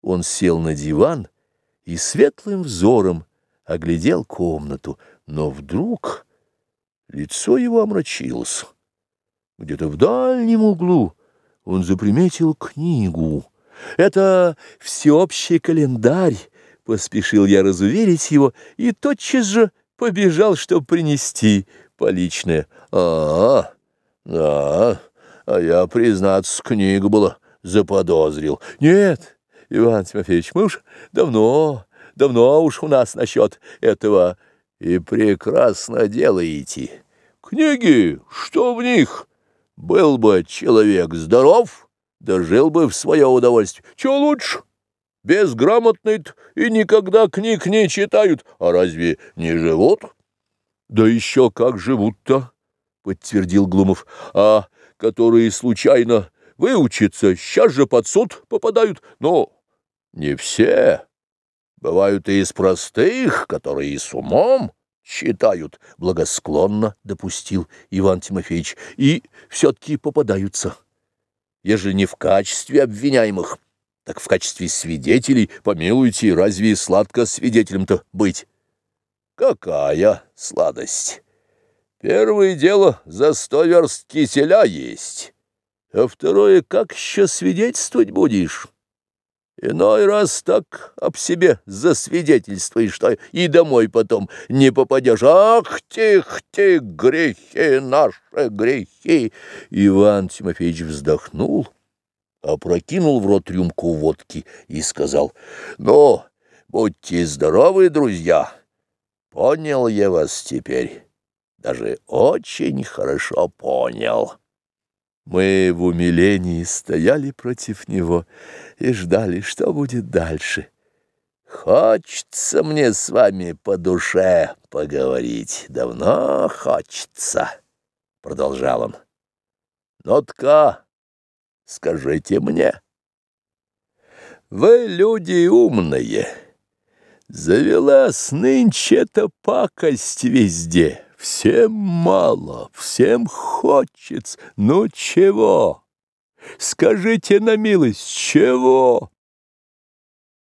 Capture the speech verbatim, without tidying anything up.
Он сел на диван и светлым взором оглядел комнату, но вдруг лицо его омрачилось. Где-то в дальнем углу он заприметил книгу. «Это всеобщий календарь», — поспешил я разуверить его, и тотчас же побежал, чтобы принести поличное. «А, да, а я, признаться, книгу было заподозрил». «Нет, Иван Тимофеевич, мы уж давно, давно уж у нас насчет этого и прекрасно делаете. Книги, что в них? Был бы человек здоров, да жил бы в свое удовольствие. Чего лучше? Безграмотные и никогда книг не читают, а разве не живут?» «Да еще как живут-то», — подтвердил Глумов, — «а которые случайно выучатся, сейчас же под суд попадают. Но не все. Бывают и из простых, которые и с умом читают», — благосклонно допустил Иван Тимофеевич, — «и все-таки попадаются. Ежели не в качестве обвиняемых, так в качестве свидетелей, помилуйте, разве сладко свидетелем-то быть?» «Какая сладость! Первое дело за сто верст киселя есть, а второе, как еще свидетельствовать будешь? Иной раз так об себе засвидетельствуешь, что и домой потом не попадешь. Ах, тих, тих, грехи, наши грехи!» Иван Тимофеевич вздохнул, опрокинул в рот рюмку водки и сказал: «Ну, будьте здоровы, друзья, понял я вас теперь, даже очень хорошо понял». Мы в умилении стояли против него и ждали, что будет дальше. «Хочется мне с вами по душе поговорить, давно хочется», — продолжал он. «Ну-тка, скажите мне, вы люди умные, завелась нынче-то пакость везде». Всем мало, всем хочется. Ну чего? Скажите на милость, чего?